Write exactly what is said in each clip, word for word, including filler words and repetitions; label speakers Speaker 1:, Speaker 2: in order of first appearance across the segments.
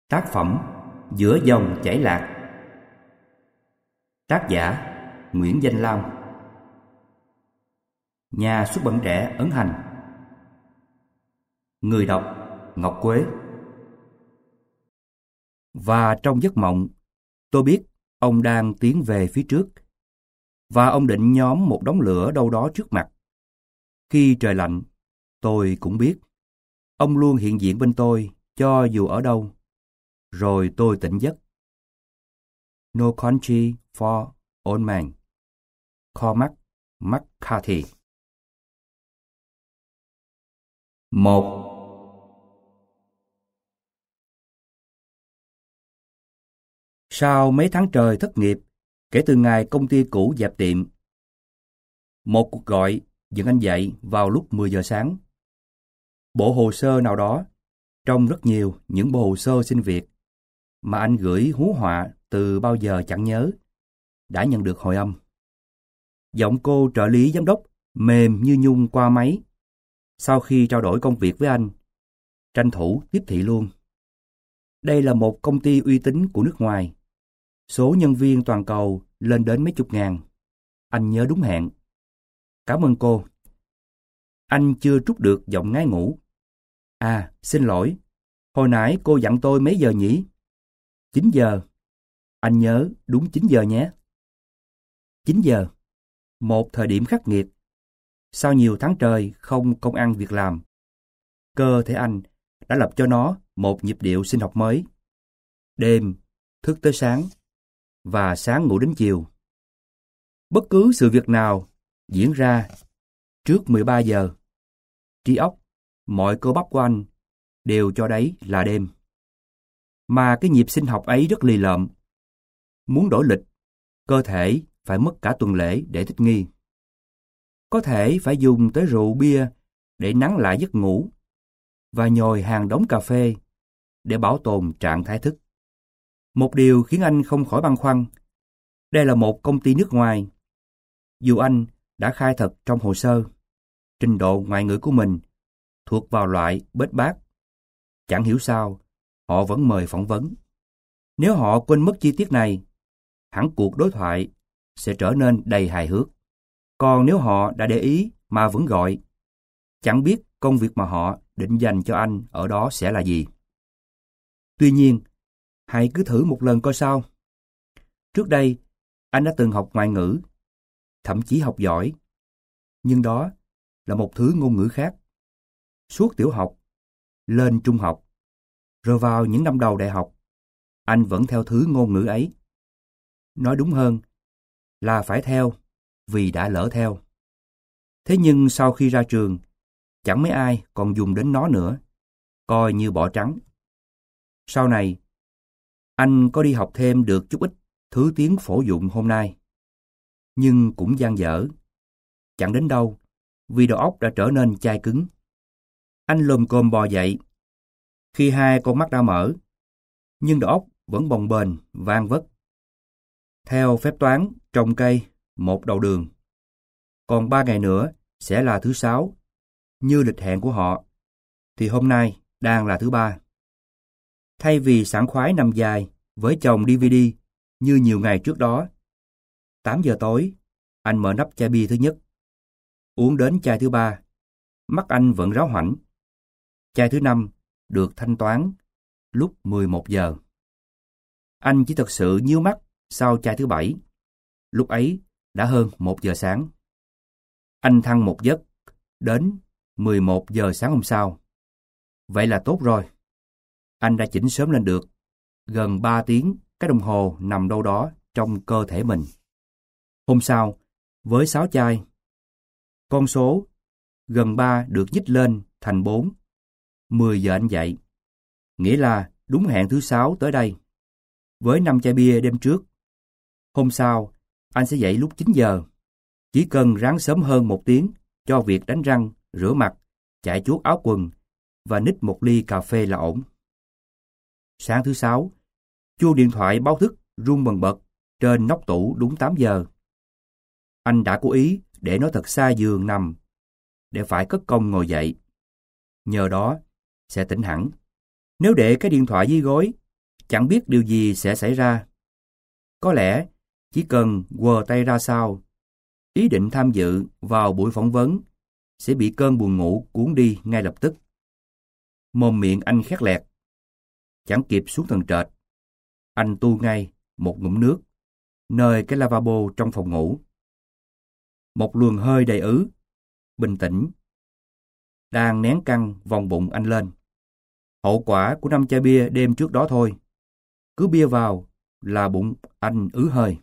Speaker 1: Tác phẩm Giữa dòng chảy lạc. Tác giả Nguyễn Danh Lam. Nhà xuất bản trẻ Ấn Hành. Người đọc Ngọc Quế. Và trong giấc mộng, tôi biết ông đang tiến về phía trước, và ông định nhóm một đống lửa đâu đó trước mặt. Khi trời lạnh, tôi cũng biết ông luôn hiện diện bên tôi cho dù ở đâu. Rồi tôi tỉnh giấc. No Country for Old Men, Cormac McCarthy. Một. Sau mấy tháng trời thất nghiệp kể từ ngày công ty cũ dẹp tiệm, một cuộc gọi dẫn anh dậy vào lúc mười giờ sáng. Bộ hồ sơ nào đó, trong rất nhiều những bộ hồ sơ xin việc mà anh gửi hú họa từ bao giờ chẳng nhớ, đã nhận được hồi âm. Giọng cô trợ lý giám đốc mềm như nhung qua máy. Sau khi trao đổi công việc với anh, tranh thủ tiếp thị luôn. Đây là một công ty uy tín của nước ngoài. Số nhân viên toàn cầu lên đến mấy chục ngàn. Anh nhớ đúng hẹn. Cảm ơn cô. Anh chưa trút được giọng ngái ngủ. À, xin lỗi. Hồi nãy cô dặn tôi mấy giờ nhỉ? chín giờ. Anh nhớ đúng chín giờ nhé. chín giờ. Một thời điểm khắc nghiệt. Sau nhiều tháng trời không công ăn việc làm, cơ thể anh đã lập cho nó một nhịp điệu sinh học mới. Đêm, thức tới sáng, và sáng ngủ đến chiều. Bất cứ sự việc nào diễn ra trước mười ba giờ, trí óc, mọi cơ bắp của anh đều cho đấy là đêm. Mà cái nhịp sinh học ấy rất lì lợm. Muốn đổi lịch, cơ thể phải mất cả tuần lễ để thích nghi. Có thể phải dùng tới rượu bia để nắn lại giấc ngủ, và nhồi hàng đống cà phê để bảo tồn trạng thái thức. Một điều khiến anh không khỏi băn khoăn. Đây là một công ty nước ngoài. Dù anh đã khai thật trong hồ sơ, trình độ ngoại ngữ của mình thuộc vào loại bết bát, chẳng hiểu sao họ vẫn mời phỏng vấn. Nếu họ quên mất chi tiết này, hẳn cuộc đối thoại sẽ trở nên đầy hài hước. Còn nếu họ đã để ý mà vẫn gọi, chẳng biết công việc mà họ định dành cho anh ở đó sẽ là gì. Tuy nhiên, hãy cứ thử một lần coi sao. Trước đây, anh đã từng học ngoại ngữ, thậm chí học giỏi. Nhưng đó là một thứ ngôn ngữ khác. Suốt tiểu học, lên trung học, rồi vào những năm đầu đại học, anh vẫn theo thứ ngôn ngữ ấy. Nói đúng hơn là phải theo vì đã lỡ theo. Thế nhưng sau khi ra trường, chẳng mấy ai còn dùng đến nó nữa, coi như bỏ trắng. Sau này, anh có đi học thêm được chút ít thứ tiếng phổ dụng hôm nay. Nhưng cũng dang dở. Chẳng đến đâu, vì đầu óc đã trở nên chai cứng. Anh lồm cồm bò dậy. Khi hai con mắt đã mở, nhưng đầu óc vẫn bồng bềnh, van vất. Theo phép toán, trồng cây, một đầu đường. Còn ba ngày nữa sẽ là thứ sáu. Như lịch hẹn của họ, thì hôm nay đang là thứ ba. Thay vì sảng khoái nằm dài với chồng đê vê đê như nhiều ngày trước đó, tám giờ tối, anh mở nắp chai bia thứ nhất. Uống đến chai thứ ba, mắt anh vẫn ráo hoảnh. Chai thứ năm được thanh toán lúc mười một giờ. Anh chỉ thật sự nhíu mắt sau chai thứ bảy. Lúc ấy đã hơn một giờ sáng. Anh thăng một giấc đến mười một giờ sáng hôm sau. Vậy là tốt rồi. Anh đã chỉnh sớm lên được. Gần ba tiếng cái đồng hồ nằm đâu đó trong cơ thể mình. Hôm sau, với sáu chai, con số gần ba được nhích lên thành bốn. mười giờ anh dậy. Nghĩa là đúng hẹn thứ sáu tới đây. Với năm chai bia đêm trước. Hôm sau, anh sẽ dậy lúc chín giờ. Chỉ cần ráng sớm hơn một tiếng cho việc đánh răng, rửa mặt, chạy chuốt áo quần và nít một ly cà phê là ổn. Sáng thứ sáu, chuông điện thoại báo thức rung bần bật trên nóc tủ đúng tám giờ. Anh đã cố ý để nó thật xa giường nằm để phải cất công ngồi dậy. Nhờ đó sẽ tỉnh hẳn. Nếu để cái điện thoại dưới gối chẳng biết điều gì sẽ xảy ra. Có lẽ chỉ cần quờ tay ra sau, ý định tham dự vào buổi phỏng vấn sẽ bị cơn buồn ngủ cuốn đi ngay lập tức. Mồm miệng anh khét lẹt, chẳng kịp xuống tầng trệt, anh tu ngay một ngụm nước nơi cái lavabo trong phòng ngủ. Một luồng hơi đầy ứ, bình tĩnh, đang nén căng vòng bụng anh lên. Hậu quả của năm chai bia đêm trước đó thôi. Cứ bia vào là bụng anh ứ hơi.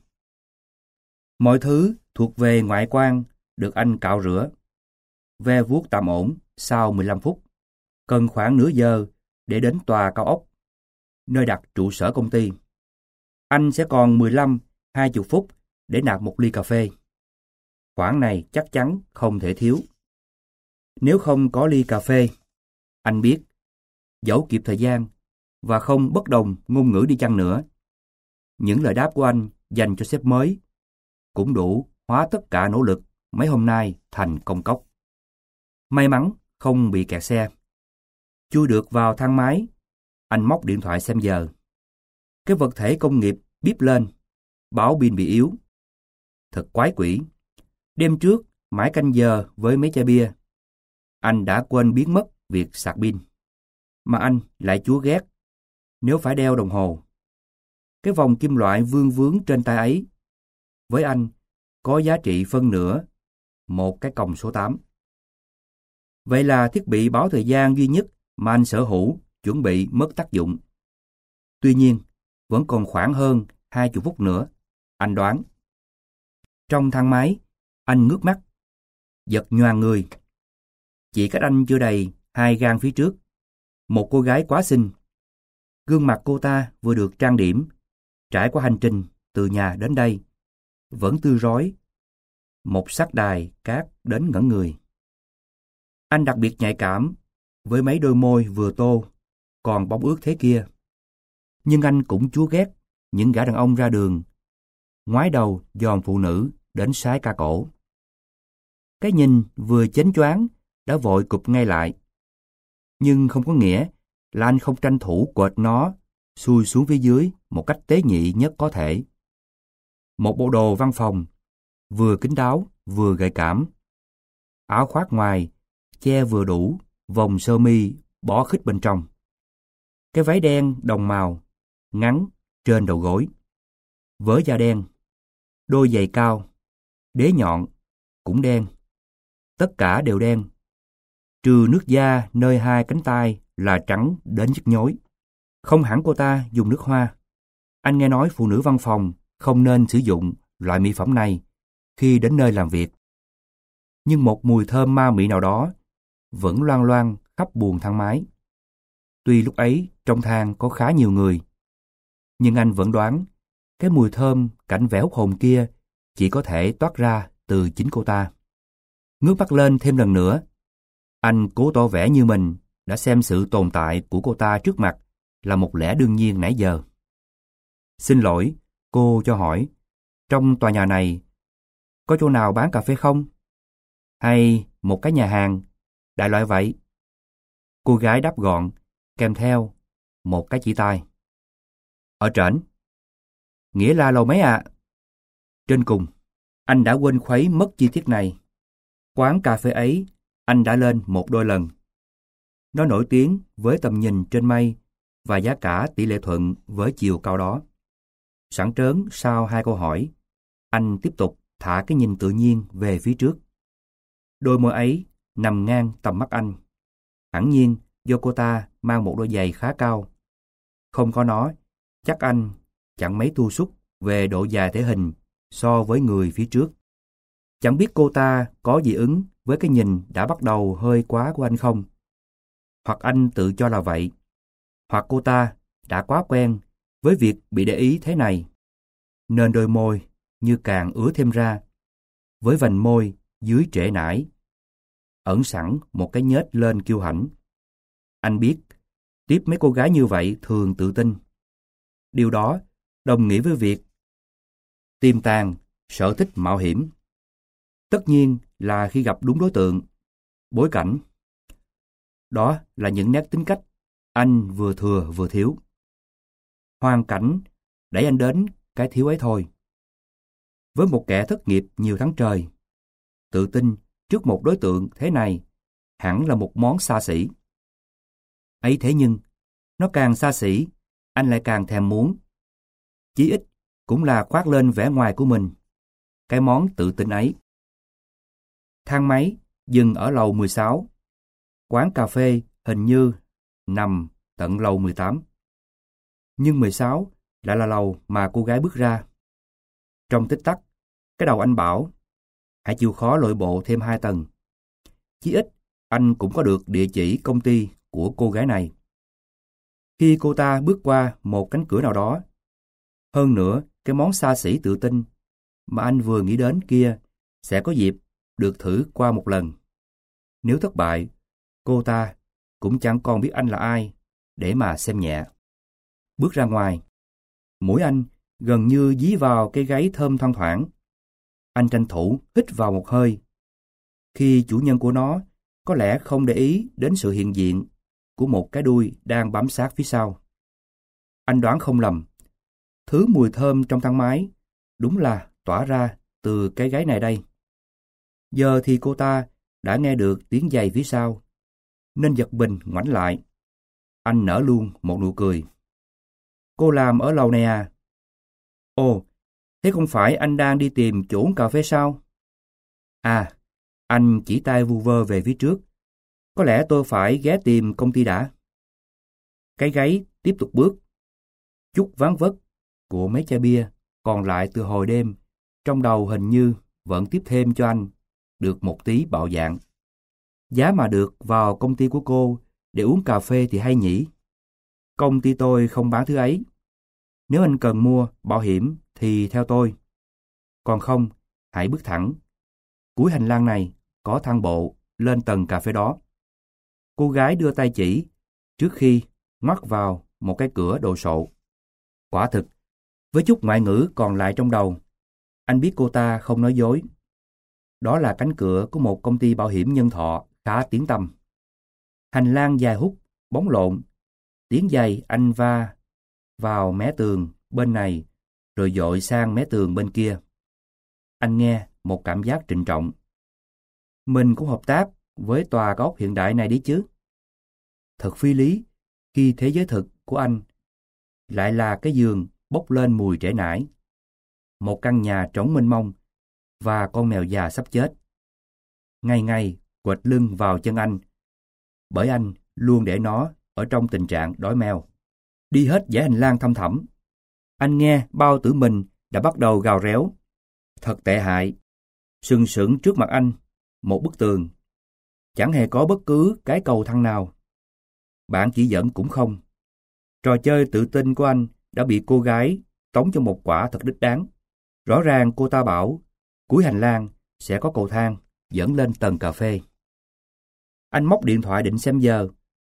Speaker 1: Mọi thứ thuộc về ngoại quan được anh cạo rửa, ve vuốt tạm ổn sau mười lăm phút. Cần khoảng nửa giờ để đến tòa cao ốc, nơi đặt trụ sở công ty. Anh sẽ còn mười lăm đến hai mươi phút để nạp một ly cà phê. Khoảng này chắc chắn không thể thiếu. Nếu không có ly cà phê, anh biết, dẫu kịp thời gian và không bất đồng ngôn ngữ đi chăng nữa, những lời đáp của anh dành cho sếp mới cũng đủ hóa tất cả nỗ lực mấy hôm nay thành công cốc. May mắn không bị kẹt xe. Chui được vào thang máy, anh móc điện thoại xem giờ. Cái vật thể công nghiệp bíp lên, báo pin bị yếu. Thật quái quỷ. Đêm trước, mãi canh giờ với mấy chai bia, anh đã quên biến mất việc sạc pin. Mà anh lại chúa ghét nếu phải đeo đồng hồ. Cái vòng kim loại vương vướng trên tay ấy, với anh, có giá trị phân nửa một cái còng số tám. Vậy là thiết bị báo thời gian duy nhất mà anh sở hữu chuẩn bị mất tác dụng. Tuy nhiên, vẫn còn khoảng hơn hai mươi phút nữa, anh đoán. Trong thang máy, anh ngước mắt, giật nhoàng người. Chỉ cách anh chưa đầy hai gang phía trước, một cô gái quá xinh. Gương mặt cô ta vừa được trang điểm, trải qua hành trình từ nhà đến đây, vẫn tươi rói, một sắc đài cát đến ngẩn người. Anh đặc biệt nhạy cảm với mấy đôi môi vừa tô, còn bóng ướt thế kia. Nhưng anh cũng chúa ghét những gã đàn ông ra đường, ngoái đầu dòm phụ nữ đến sái ca cổ. Cái nhìn vừa chến choáng đã vội cụp ngay lại. Nhưng không có nghĩa là anh không tranh thủ quệt nó xuôi xuống phía dưới một cách tế nhị nhất có thể. Một bộ đồ văn phòng, vừa kín đáo vừa gợi cảm. Áo khoác ngoài che vừa đủ vòng sơ mi bó khít bên trong. Cái váy đen đồng màu, ngắn trên đầu gối. Vớ da đen, đôi giày cao, đế nhọn, cũng đen. Tất cả đều đen, trừ nước da nơi hai cánh tay là trắng đến nhức nhối. Không hẳn cô ta dùng nước hoa. Anh nghe nói phụ nữ văn phòng không nên sử dụng loại mỹ phẩm này khi đến nơi làm việc. Nhưng một mùi thơm ma mị nào đó vẫn loang loang khắp buồng thang máy. Tuy lúc ấy trong thang có khá nhiều người, nhưng anh vẫn đoán cái mùi thơm cảnh vẻ hút hồn kia chỉ có thể toát ra từ chính cô ta. Ngước mắt lên thêm lần nữa, anh cố tỏ vẻ như mình đã xem sự tồn tại của cô ta trước mặt là một lẽ đương nhiên nãy giờ. Xin lỗi, cô cho hỏi, trong tòa nhà này có chỗ nào bán cà phê không? Hay một cái nhà hàng, đại loại vậy? Cô gái đáp gọn, kèm theo một cái chỉ tay. Ở trển. Nghĩa là lầu mấy ạ? À? Trên cùng. Anh đã quên khuấy mất chi tiết này. Quán cà phê ấy, anh đã lên một đôi lần. Nó nổi tiếng với tầm nhìn trên mây và giá cả tỷ lệ thuận với chiều cao đó. Sẵn trớn sau hai câu hỏi, anh tiếp tục thả cái nhìn tự nhiên về phía trước. Đôi môi ấy nằm ngang tầm mắt anh. Hẳn nhiên do cô ta mang một đôi giày khá cao. Không có nó, chắc anh chẳng mấy thu xúc về độ dài thể hình so với người phía trước. Chẳng biết cô ta có dị ứng với cái nhìn đã bắt đầu hơi quá của anh không? Hoặc anh tự cho là vậy, hoặc cô ta đã quá quen với việc bị để ý thế này, nên đôi môi như càng ứa thêm ra, với vành môi dưới trễ nải, ẩn sẵn một cái nhếch lên kiêu hãnh. Anh biết, tiếp mấy cô gái như vậy thường tự tin. Điều đó đồng nghĩa với việc tiềm tàng, sở thích mạo hiểm. Tất nhiên là khi gặp đúng đối tượng, bối cảnh. Đó là những nét tính cách anh vừa thừa vừa thiếu. Hoàn cảnh đẩy anh đến cái thiếu ấy thôi. Với một kẻ thất nghiệp nhiều tháng trời, tự tin trước một đối tượng thế này hẳn là một món xa xỉ. Ấy thế nhưng, nó càng xa xỉ, anh lại càng thèm muốn. Chí ít cũng là khoác lên vẻ ngoài của mình, cái món tự tin ấy. Thang máy dừng ở lầu mười sáu. Quán cà phê hình như nằm tận lầu mười tám. Nhưng mười sáu lại là lầu mà cô gái bước ra. Trong tích tắc, cái đầu anh bảo, hãy chịu khó lội bộ thêm hai tầng. Chí ít, anh cũng có được địa chỉ công ty của cô gái này. Khi cô ta bước qua một cánh cửa nào đó, hơn nữa cái món xa xỉ tự tin mà anh vừa nghĩ đến kia sẽ có dịp được thử qua một lần. Nếu thất bại, cô ta cũng chẳng còn biết anh là ai để mà xem nhẹ. Bước ra ngoài, mũi anh gần như dí vào cái gáy thơm thoang thoảng. Anh tranh thủ hít vào một hơi. Khi chủ nhân của nó có lẽ không để ý đến sự hiện diện của một cái đuôi đang bám sát phía sau. Anh đoán không lầm, thứ mùi thơm trong thang máy đúng là tỏa ra từ cái gáy này đây. Giờ thì cô ta đã nghe được tiếng giày phía sau, nên giật mình ngoảnh lại. Anh nở luôn một nụ cười. Cô làm ở lầu này à? Ồ, thế không phải anh đang đi tìm chỗ uống cà phê sao? À, anh chỉ tay vu vơ về phía trước. Có lẽ tôi phải ghé tìm công ty đã. Cái gáy tiếp tục bước. Chút ván vất của mấy chai bia còn lại từ hồi đêm, trong đầu hình như vẫn tiếp thêm cho anh được một tí bạo dạn. Giá mà được vào công ty của cô để uống cà phê thì hay nhỉ. Công ty tôi không bán thứ ấy. Nếu anh cần mua bảo hiểm thì theo tôi. Còn không, hãy bước thẳng. Cuối hành lang này có thang bộ lên tầng cà phê đó. Cô gái đưa tay chỉ trước khi ngoắt vào một cái cửa đồ sộ. Quả thực, với chút ngoại ngữ còn lại trong đầu, anh biết cô ta không nói dối. Đó là cánh cửa của một công ty bảo hiểm nhân thọ khá tiếng tăm. Hành lang dài hút, bóng lộn, tiếng giày anh va vào mé tường bên này rồi dội sang mé tường bên kia. Anh nghe một cảm giác trịnh trọng. Mình cũng hợp tác với tòa cao ốc hiện đại này đi chứ. Thật phi lý khi thế giới thực của anh lại là cái giường bốc lên mùi trễ nải, một căn nhà trống mênh mông và con mèo già sắp chết. Ngày ngày quệt lưng vào chân anh, bởi anh luôn để nó ở trong tình trạng đói meo. Đi hết dãy hành lang thăm thẳm, anh nghe bao tử mình đã bắt đầu gào réo. Thật tệ hại. Sừng sững trước mặt anh, một bức tường. Chẳng hề có bất cứ cái cầu thang nào. Bạn chỉ dẫn cũng không. Trò chơi tự tin của anh đã bị cô gái tống cho một quả thật đích đáng. Rõ ràng cô ta bảo cuối hành lang sẽ có cầu thang dẫn lên tầng cà phê. Anh móc điện thoại định xem giờ.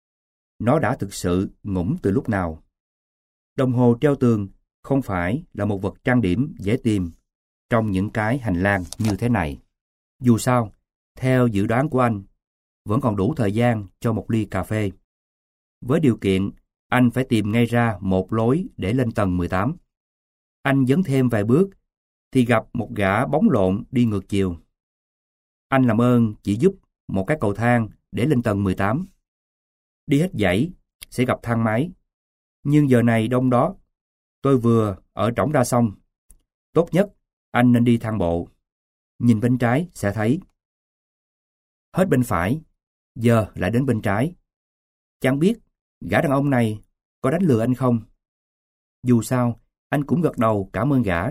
Speaker 1: Nó đã thực sự ngủm từ lúc nào. Đồng hồ treo tường không phải là một vật trang điểm dễ tìm trong những cái hành lang như thế này. Dù sao, theo dự đoán của anh, vẫn còn đủ thời gian cho một ly cà phê. Với điều kiện, anh phải tìm ngay ra một lối để lên tầng mười tám. Anh dấn thêm vài bước, thì gặp một gã bóng lộn đi ngược chiều. Anh làm ơn chỉ giúp một cái cầu thang để lên tầng mười tám. Đi hết dãy, sẽ gặp thang máy. Nhưng giờ này đông đó, tôi vừa ở trỏng ra xong. Tốt nhất, anh nên đi thang bộ. Nhìn bên trái sẽ thấy. Hết bên phải, giờ lại đến bên trái. Chẳng biết gã đàn ông này có đánh lừa anh không? Dù sao, anh cũng gật đầu cảm ơn gã.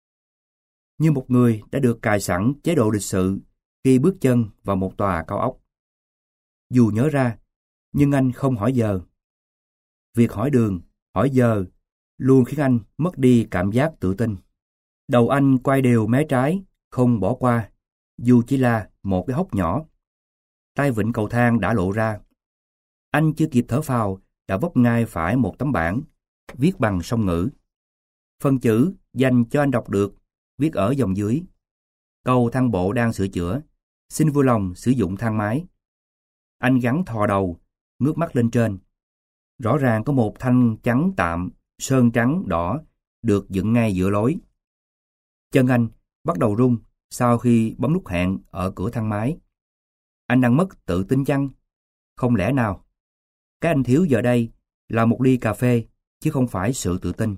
Speaker 1: Như một người đã được cài sẵn chế độ lịch sự khi bước chân vào một tòa cao ốc. Dù nhớ ra, nhưng anh không hỏi giờ. Việc hỏi đường, hỏi giờ luôn khiến anh mất đi cảm giác tự tin. Đầu anh quay đều mé trái, không bỏ qua, dù chỉ là một cái hốc nhỏ. Tay vịn cầu thang đã lộ ra. Anh chưa kịp thở phào đã vấp ngay phải một tấm bảng viết bằng song ngữ. Phần chữ dành cho anh đọc được viết ở dòng dưới. Cầu thang bộ đang sửa chữa, xin vui lòng sử dụng thang máy. Anh gắng thò đầu, ngước mắt lên trên. Rõ ràng có một thanh chắn tạm sơn trắng đỏ được dựng ngay giữa lối. Chân anh bắt đầu run sau khi bấm nút hẹn ở cửa thang máy. Anh đang mất tự tin chăng? Không lẽ nào cái anh thiếu giờ đây là một ly cà phê chứ không phải sự tự tin.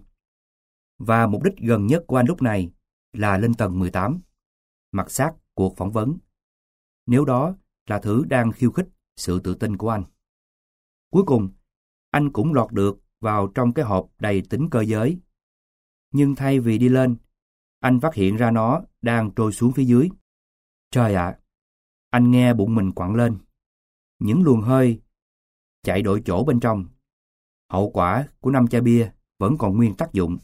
Speaker 1: Và mục đích gần nhất của anh lúc này là lên tầng mười tám, mặc xác cuộc phỏng vấn. Nếu đó là thứ đang khiêu khích sự tự tin của anh. Cuối cùng, anh cũng lọt được vào trong cái hộp đầy tính cơ giới. Nhưng thay vì đi lên, anh phát hiện ra nó đang trôi xuống phía dưới. Trời ạ! Anh nghe bụng mình quặn lên. Những luồng hơi chạy đổi chỗ bên trong. Hậu quả của năm chai bia vẫn còn nguyên tác dụng.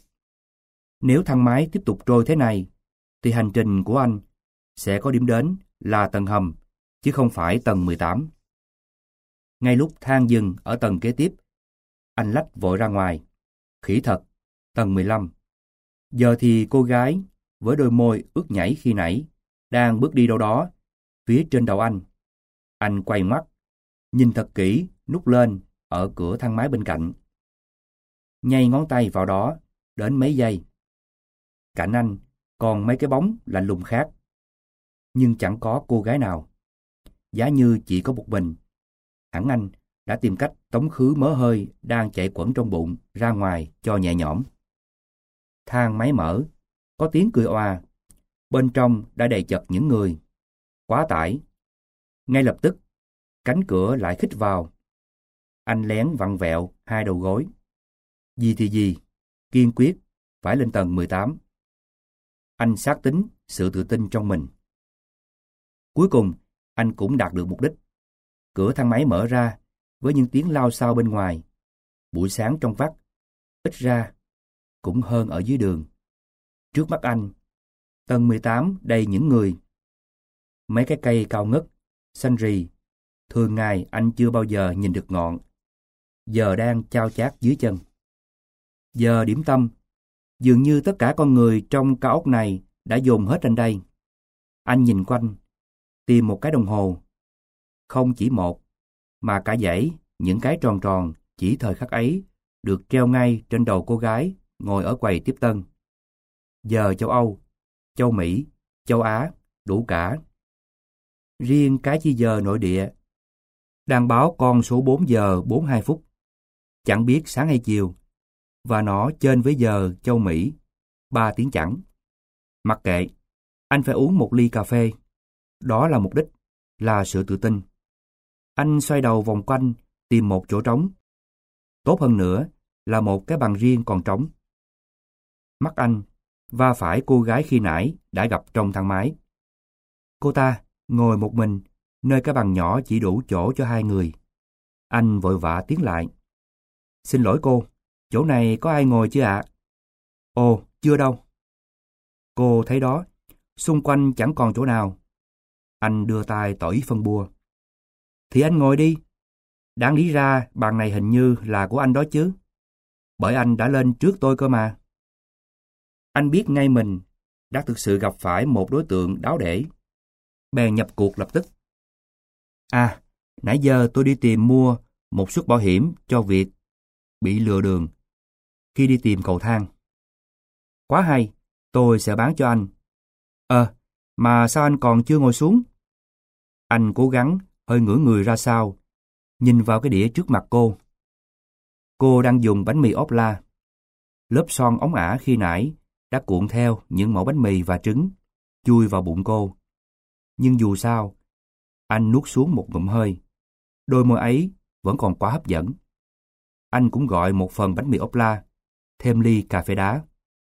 Speaker 1: Nếu thang máy tiếp tục trôi thế này, thì hành trình của anh sẽ có điểm đến là tầng hầm, chứ không phải tầng mười tám. Ngay lúc thang dừng ở tầng kế tiếp, anh lách vội ra ngoài. Khỉ thật, tầng mười lăm. Giờ thì cô gái với đôi môi ướt nhảy khi nãy đang bước đi đâu đó phía trên đầu anh. Anh quay ngoắt, nhìn thật kỹ nút lên ở cửa thang máy bên cạnh. Nhây ngón tay vào đó đến mấy giây. Cạnh anh còn mấy cái bóng lạnh lùng khác. Nhưng chẳng có cô gái nào. Giá như chỉ có một mình. Hẳn anh đã tìm cách tống khứ mớ hơi đang chạy quẩn trong bụng ra ngoài cho nhẹ nhõm. Thang máy mở, có tiếng cười òa. Bên trong đã đầy chật những người. Quá tải. Ngay lập tức, cánh cửa lại khích vào. Anh lén vặn vẹo hai đầu gối. Gì thì gì, kiên quyết, phải lên tầng mười tám. Anh xác tín sự tự tin trong mình. Cuối cùng, anh cũng đạt được mục đích. Cửa thang máy mở ra với những tiếng lao xao bên ngoài. Buổi sáng trong vắt, ít ra cũng hơn ở dưới đường. Trước mắt anh, tầng mười tám đầy những người. Mấy cái cây cao ngất, xanh rì, thường ngày anh chưa bao giờ nhìn được ngọn, giờ đang chao chát dưới chân. Giờ điểm tâm, dường như tất cả con người trong cao ốc này đã dồn hết lên đây. Anh nhìn quanh, tìm một cái đồng hồ. Không chỉ một, mà cả dãy những cái tròn tròn chỉ thời khắc ấy được treo ngay trên đầu cô gái ngồi ở quầy tiếp tân. Giờ châu Âu, châu Mỹ, châu Á, đủ cả. Riêng cái chi giờ nội địa đang báo con số bốn giờ bốn mươi hai phút, chẳng biết sáng hay chiều, và nó chênh với giờ châu Mỹ ba tiếng chẳng. Mặc kệ, anh phải uống một ly cà phê. Đó là mục đích, là sự tự tin. Anh xoay đầu vòng quanh tìm một chỗ trống. Tốt hơn nữa là một cái bàn riêng còn trống. Mắt anh va phải cô gái khi nãy đã gặp trong thang máy. Cô ta ngồi một mình nơi cái bàn nhỏ chỉ đủ chỗ cho hai người. Anh vội vã tiến lại. Xin lỗi cô, chỗ này có ai ngồi chứ ạ? Ồ, chưa đâu. Cô thấy đó, xung quanh chẳng còn chỗ nào. Anh đưa tay tỏ ý phân bua. Thì anh ngồi đi. Đáng lý ra bàn này hình như là của anh đó chứ. Bởi anh đã lên trước tôi cơ mà. Anh biết ngay mình đã thực sự gặp phải một đối tượng đáo để. Bèn nhập cuộc lập tức. À, nãy giờ tôi đi tìm mua một suất bảo hiểm cho việc bị lừa đường khi đi tìm cầu thang. Quá hay, tôi sẽ bán cho anh. Ờ, mà sao anh còn chưa ngồi xuống? Anh cố gắng hơi ngửa người ra sau, nhìn vào cái đĩa trước mặt cô. Cô đang dùng bánh mì ốp la. Lớp son ống ả khi nãy đã cuộn theo những mẩu bánh mì và trứng, chui vào bụng cô. Nhưng dù sao, anh nuốt xuống một ngụm hơi. Đôi môi ấy vẫn còn quá hấp dẫn. Anh cũng gọi một phần bánh mì ốp la, thêm ly cà phê đá.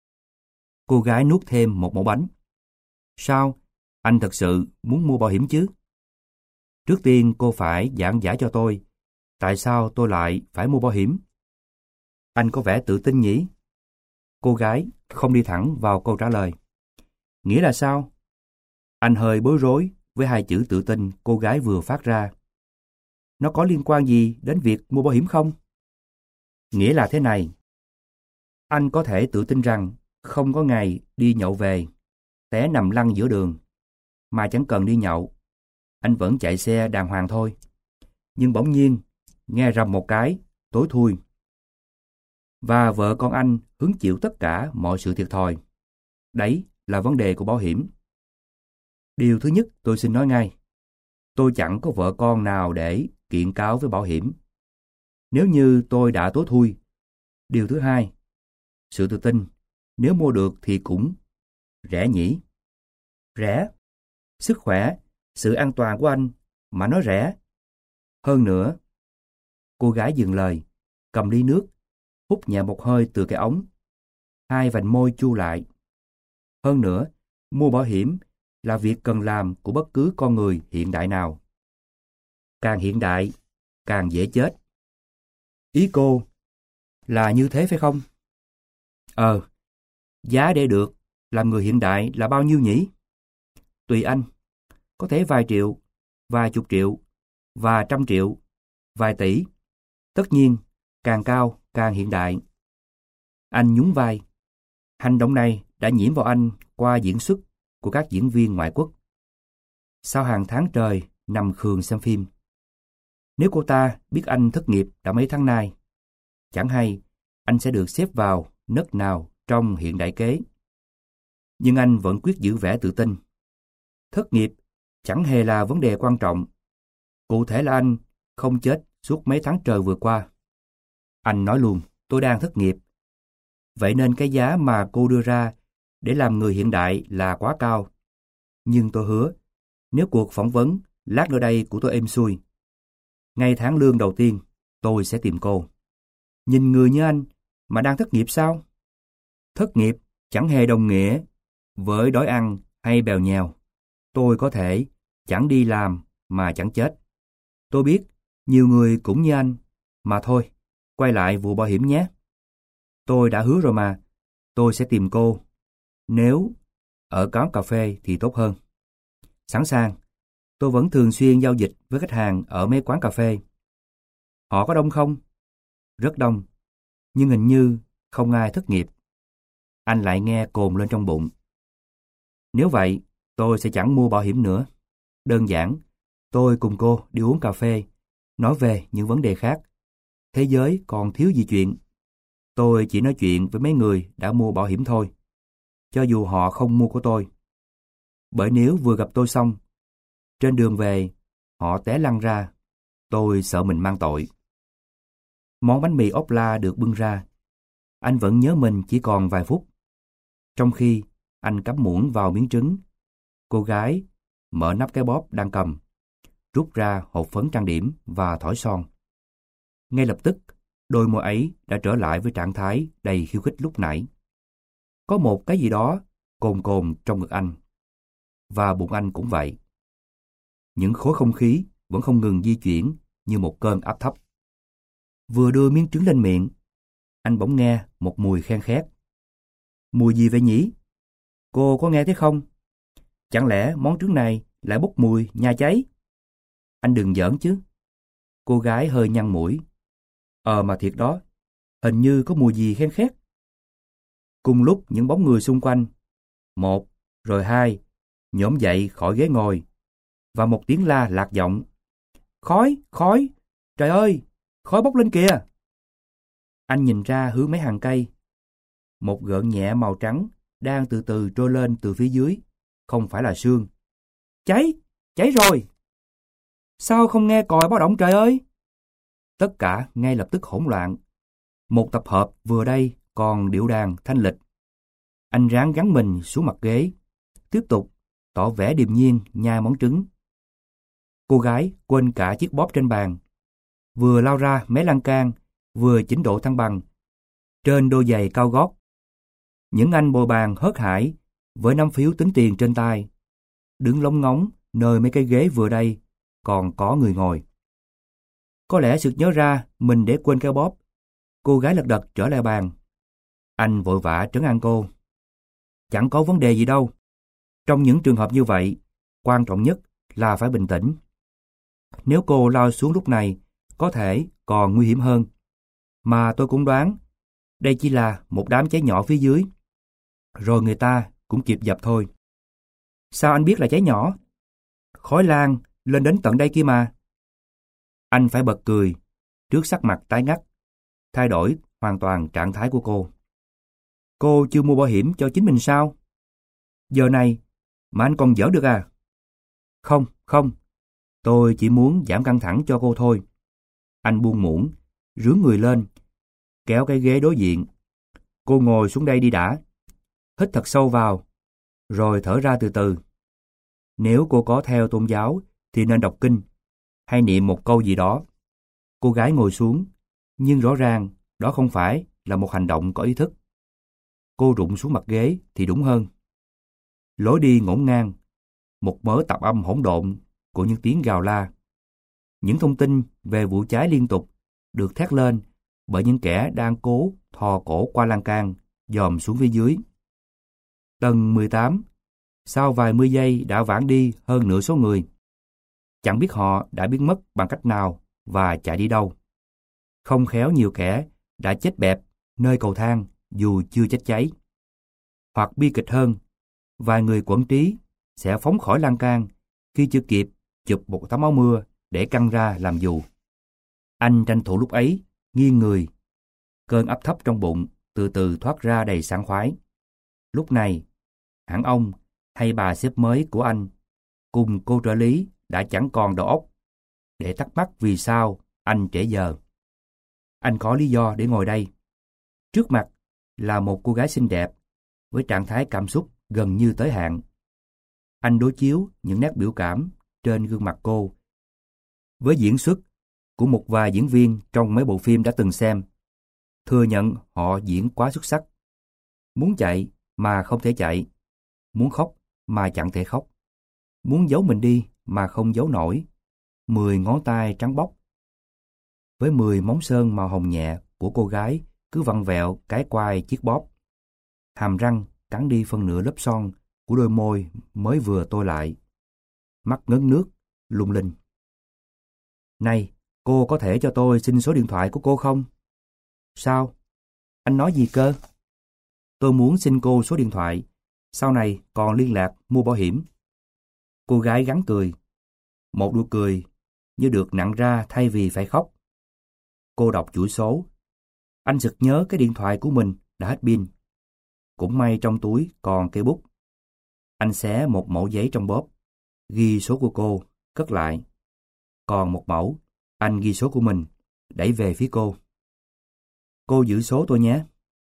Speaker 1: Cô gái nuốt thêm một mẩu bánh. Sao? Anh thật sự muốn mua bảo hiểm chứ? Trước tiên cô phải giảng giải cho tôi, tại sao tôi lại phải mua bảo hiểm? Anh có vẻ tự tin nhỉ? Cô gái không đi thẳng vào câu trả lời. Nghĩa là sao? Anh hơi bối rối với hai chữ tự tin cô gái vừa phát ra. Nó có liên quan gì đến việc mua bảo hiểm không? Nghĩa là thế này. Anh có thể tự tin rằng không có ngày đi nhậu về, té nằm lăn giữa đường, mà chẳng cần đi nhậu. Anh vẫn chạy xe đàng hoàng thôi. Nhưng bỗng nhiên, nghe rầm một cái, tối thui. và vợ con anh hứng chịu tất cả mọi sự thiệt thòi. Đấy là vấn đề của bảo hiểm. Điều thứ nhất tôi xin nói ngay, tôi chẳng có vợ con nào để kiện cáo với bảo hiểm. Nếu như tôi đã tối thui. Điều thứ hai, sự tự tin, nếu mua được thì cũng rẻ nhỉ? Rẻ? Sức khỏe, sự an toàn của anh mà nói rẻ. Hơn nữa, cô gái dừng lời, cầm ly nước, hút nhẹ một hơi từ cái ống. Hai vành môi chu lại. Hơn nữa, mua bảo hiểm là việc cần làm của bất cứ con người hiện đại nào. Càng hiện đại, càng dễ chết. Ý cô là như thế phải không? Ờ, giá để được làm người hiện đại là bao nhiêu nhỉ? Tùy anh, có thể vài triệu, vài chục triệu, vài trăm triệu, vài tỷ. Tất nhiên, càng cao càng hiện đại. Anh nhún vai. Hành động này đã nhiễm vào anh qua diễn xuất của các diễn viên ngoại quốc. Sau hàng tháng trời nằm khườn xem phim. Nếu cô ta biết anh thất nghiệp đã mấy tháng nay, chẳng hay anh sẽ được xếp vào nấc nào trong hiện đại kế. Nhưng anh vẫn quyết giữ vẻ tự tin. Thất nghiệp chẳng hề là vấn đề quan trọng. Cụ thể là anh không chết suốt mấy tháng trời vừa qua. Anh nói luôn, tôi đang thất nghiệp. Vậy nên cái giá mà cô đưa ra để làm người hiện đại là quá cao. Nhưng tôi hứa, nếu cuộc phỏng vấn lát nữa đây của tôi êm xuôi, ngay tháng lương đầu tiên, tôi sẽ tìm cô. Nhìn người như anh mà đang thất nghiệp sao? Thất nghiệp chẳng hề đồng nghĩa với đói ăn hay bèo nhèo. Tôi có thể chẳng đi làm mà chẳng chết. Tôi biết nhiều người cũng như anh. Mà thôi, quay lại vụ bảo hiểm nhé. Tôi đã hứa rồi mà, tôi sẽ tìm cô. Nếu ở quán cà phê thì tốt hơn. Sẵn sàng, tôi vẫn thường xuyên giao dịch với khách hàng ở mấy quán cà phê. Họ có đông không? Rất đông, nhưng hình như không ai thất nghiệp. Anh lại nghe cồn lên trong bụng. Nếu vậy, tôi sẽ chẳng mua bảo hiểm nữa. Đơn giản, tôi cùng cô đi uống cà phê, nói về những vấn đề khác. Thế giới còn thiếu gì chuyện. Tôi chỉ nói chuyện với mấy người đã mua bảo hiểm thôi, cho dù họ không mua của tôi. Bởi nếu vừa gặp tôi xong, trên đường về, họ té lăn ra, tôi sợ mình mang tội. Món bánh mì ốp la được bưng ra. Anh vẫn nhớ mình chỉ còn vài phút. Trong khi anh cắm muỗng vào miếng trứng, cô gái mở nắp cái bóp đang cầm, rút ra hộp phấn trang điểm và thỏi son. Ngay lập tức, đôi môi ấy đã trở lại với trạng thái đầy khiêu khích lúc nãy. Có một cái gì đó cồn cồn trong ngực anh. Và bụng anh cũng vậy. Những khối không khí vẫn không ngừng di chuyển như một cơn áp thấp. Vừa đưa miếng trứng lên miệng, anh bỗng nghe một mùi khen khét. Mùi gì vậy nhỉ? Cô có nghe thấy không? Chẳng lẽ món trứng này lại bốc mùi nhà cháy? Anh đừng giỡn chứ. Cô gái hơi nhăn mũi. Ờ mà thiệt đó, hình như có mùi gì khen khét. Cùng lúc những bóng người xung quanh, một, rồi hai, nhổm dậy khỏi ghế ngồi, và một tiếng la lạc giọng. Khói, khói, trời ơi, khói bốc lên kìa. Anh nhìn ra hướng mấy hàng cây. Một gợn nhẹ màu trắng đang từ từ trôi lên từ phía dưới, không phải là sương. Cháy, cháy rồi. Sao không nghe còi báo động trời ơi? Tất cả ngay lập tức hỗn loạn. Một tập hợp vừa đây còn điệu đàn thanh lịch. Anh ráng gắn mình xuống mặt ghế, tiếp tục tỏ vẻ điềm nhiên nhai món trứng. Cô gái quên cả chiếc bóp trên bàn, vừa lao ra mé lan can, vừa chỉnh độ thăng bằng trên đôi giày cao gót. Những anh bồi bàn hớt hải với năm phiếu tính tiền trên tay, đứng lóng ngóng nơi mấy cái ghế vừa đây còn có người ngồi. Có lẽ sực nhớ ra mình để quên cái bóp, cô gái lật đật trở lại bàn. Anh vội vã trấn an cô. Chẳng có vấn đề gì đâu. Trong những trường hợp như vậy, quan trọng nhất là phải bình tĩnh. Nếu cô lao xuống lúc này, có thể còn nguy hiểm hơn. Mà tôi cũng đoán, đây chỉ là một đám cháy nhỏ phía dưới. Rồi người ta cũng kịp dập thôi. Sao anh biết là cháy nhỏ? Khói lan lên đến tận đây kia mà. Anh phải bật cười trước sắc mặt tái ngắt, thay đổi hoàn toàn trạng thái của cô. Cô chưa mua bảo hiểm cho chính mình sao? Giờ này mà anh còn giỡn được à? Không, không. Tôi chỉ muốn giảm căng thẳng cho cô thôi. Anh buông muỗng, rướn người lên, kéo cái ghế đối diện. Cô ngồi xuống đây đi đã. Hít thật sâu vào, rồi thở ra từ từ. Nếu cô có theo tôn giáo thì nên đọc kinh, hay niệm một câu gì đó. Cô gái ngồi xuống, nhưng rõ ràng đó không phải là một hành động có ý thức. Cô rụng xuống mặt ghế thì đúng hơn. Lối đi ngổn ngang, một mớ tạp âm hỗn độn của những tiếng gào la. Những thông tin về vụ cháy liên tục được thét lên bởi những kẻ đang cố thò cổ qua lan can, dòm xuống phía dưới. Tầng mười tám, sau vài mươi giây đã vãn đi hơn nửa số người. Chẳng biết họ đã biến mất bằng cách nào và chạy đi đâu. Không khéo nhiều kẻ đã chết bẹp nơi cầu thang dù chưa chết cháy. Hoặc bi kịch hơn, vài người quẫn trí sẽ phóng khỏi lan can khi chưa kịp chụp một tấm áo mưa để căng ra làm dù. Anh tranh thủ lúc ấy, nghiêng người. Cơn áp thấp trong bụng từ từ thoát ra đầy sảng khoái. Lúc này, hẳn ông hay bà sếp mới của anh cùng cô trợ lý đã chẳng còn đầu óc để thắc mắc vì sao anh trễ giờ. Anh có lý do để ngồi đây. Trước mặt là một cô gái xinh đẹp với trạng thái cảm xúc gần như tới hạn. Anh đối chiếu những nét biểu cảm trên gương mặt cô với diễn xuất của một vài diễn viên trong mấy bộ phim đã từng xem. Thừa nhận họ diễn quá xuất sắc. Muốn chạy mà không thể chạy. Muốn khóc mà chẳng thể khóc. Muốn giấu mình đi mà không giấu nổi. Mười ngón tay trắng bóc với mười móng sơn màu hồng nhẹ của cô gái cứ vặn vẹo cái quai chiếc bóp. Hàm răng cắn đi phân nửa lớp son của đôi môi mới vừa tô lại. Mắt ngấn nước, lung linh. Này, cô có thể cho tôi xin số điện thoại của cô không? Sao? Anh nói gì cơ? Tôi muốn xin cô số điện thoại, sau này còn liên lạc mua bảo hiểm. Cô gái gắng cười. Một nụ cười như được nặn ra thay vì phải khóc. Cô đọc chuỗi số. Anh sực nhớ cái điện thoại của mình đã hết pin. Cũng may trong túi còn cây bút. Anh xé một mẩu giấy trong bóp, ghi số của cô, cất lại. Còn một mẫu, anh ghi số của mình, đẩy về phía cô. Cô giữ số tôi nhé.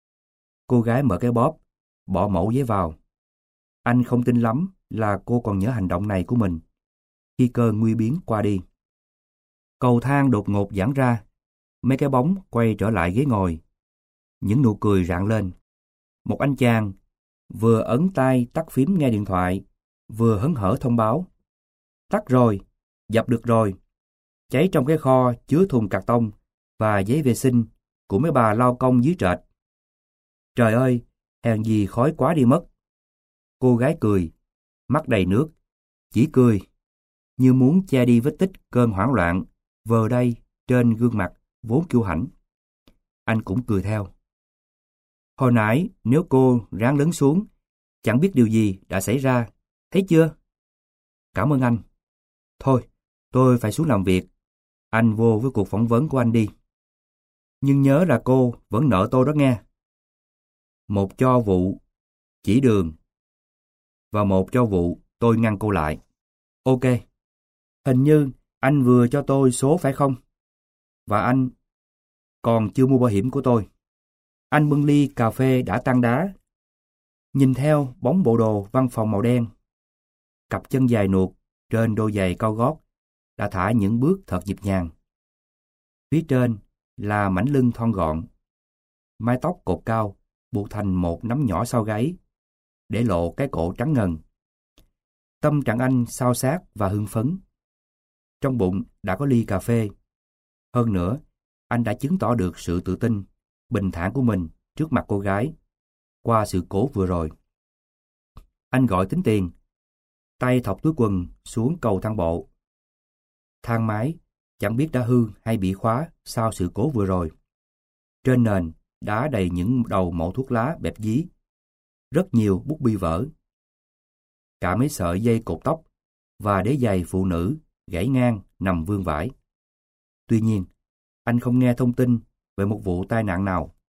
Speaker 1: Cô gái mở cái bóp, bỏ mẫu giấy vào. Anh không tin lắm là cô còn nhớ hành động này của mình. Khi cơn nguy biến qua đi. Cầu thang đột ngột giãn ra. Mấy cái bóng quay trở lại ghế ngồi. Những nụ cười rạng lên. Một anh chàng vừa ấn tay tắt phím nghe điện thoại, vừa hớn hở thông báo. Tắt rồi, dập được rồi. Cháy trong cái kho chứa thùng cạc tông và giấy vệ sinh của mấy bà lao công dưới trệt. Trời ơi, hèn gì khói quá đi mất. Cô gái cười, mắt đầy nước, chỉ cười, như muốn che đi vết tích cơn hoảng loạn vờ đây trên gương mặt vốn kiêu hãnh. Anh cũng cười theo. Hồi nãy nếu cô ráng lớn xuống, chẳng biết điều gì đã xảy ra, thấy chưa? Cảm ơn anh. Thôi, tôi phải xuống làm việc. Anh vô với cuộc phỏng vấn của anh đi. Nhưng nhớ là cô vẫn nợ tôi đó nghe. Một cho vụ chỉ đường và một cho vụ tôi ngăn cô lại. Ok. Hình như anh vừa cho tôi số phải không? Và anh còn chưa mua bảo hiểm của tôi. Anh bưng ly cà phê đã tan đá. Nhìn theo bóng bộ đồ văn phòng màu đen. Cặp chân dài nuột trên đôi giày cao gót đã thả những bước thật nhịp nhàng. Phía trên là mảnh lưng thon gọn. Mái tóc cột cao buộc thành một nắm nhỏ sau gáy, để lộ cái cổ trắng ngần. Tâm trạng anh xao xát và hưng phấn. Trong bụng đã có ly cà phê. Hơn nữa, anh đã chứng tỏ được sự tự tin, bình thản của mình trước mặt cô gái, qua sự cố vừa rồi. Anh gọi tính tiền, tay thọc túi quần xuống cầu thang bộ. Thang máy chẳng biết đã hư hay bị khóa sau sự cố vừa rồi. Trên nền đá đầy những đầu mẩu thuốc lá bẹp dí, rất nhiều bút bi vỡ. Cả mấy sợi dây cột tóc và đế giày phụ nữ gãy ngang nằm vương vãi. Tuy nhiên, anh không nghe thông tin về một vụ tai nạn nào.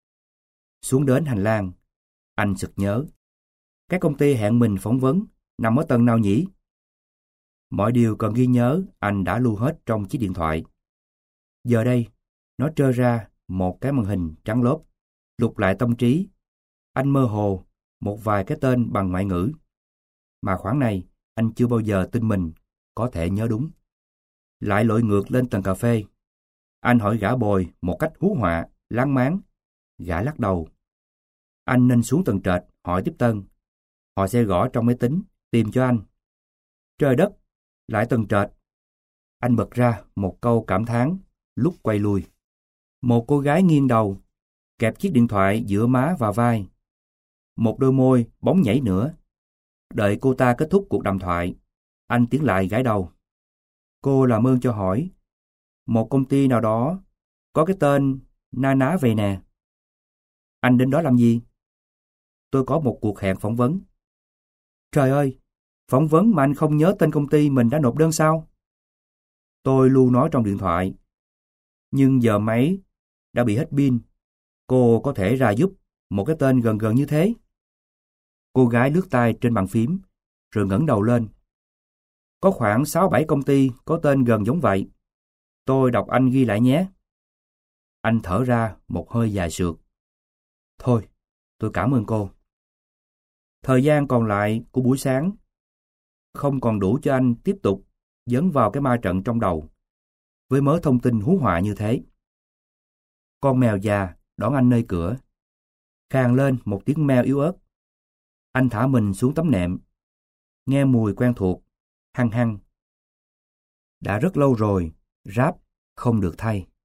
Speaker 1: Xuống đến hành lang, anh sực nhớ. Cái công ty hẹn mình phỏng vấn nằm ở tầng nào nhỉ? Mọi điều cần ghi nhớ anh đã lưu hết trong chiếc điện thoại. Giờ đây, nó trơ ra một cái màn hình trắng lốp. Lục lại tâm trí, anh mơ hồ một vài cái tên bằng ngoại ngữ. Mà khoản này, anh chưa bao giờ tin mình có thể nhớ đúng. Lại lội ngược lên tầng cà phê. Anh hỏi gã bồi một cách hú họa, láng máng. Gã lắc đầu. Anh nên xuống tầng trệt hỏi tiếp tân. Họ sẽ gõ trong máy tính, tìm cho anh. Trời đất, lại tầng trệt. Anh bật ra một câu cảm thán lúc quay lui. Một cô gái nghiêng đầu, kẹp chiếc điện thoại giữa má và vai. Một đôi môi bóng nhảy nữa. Đợi cô ta kết thúc cuộc đàm thoại, anh tiến lại gãi đầu. Cô làm ơn cho hỏi, một công ty nào đó có cái tên na ná vậy nè. Anh đến đó làm gì? Tôi có một cuộc hẹn phỏng vấn. Trời ơi, phỏng vấn mà anh không nhớ tên công ty mình đã nộp đơn sao? Tôi lưu nó trong điện thoại. Nhưng giờ máy đã bị hết pin. Cô có thể ra giúp một cái tên gần gần như thế. Cô gái lướt tay trên bàn phím, rồi ngẩng đầu lên. Có khoảng sáu bảy công ty có tên gần giống vậy. Tôi đọc anh ghi lại nhé. Anh thở ra một hơi dài sượt. Thôi, tôi cảm ơn cô. Thời gian còn lại của buổi sáng không còn đủ cho anh tiếp tục dấn vào cái ma trận trong đầu với mớ thông tin hú họa như thế. Con mèo già đón anh nơi cửa. Khàn lên một tiếng meo yếu ớt. Anh thả mình xuống tấm nệm. Nghe mùi quen thuộc, hăng hăng. Đã rất lâu rồi, rap không được thay.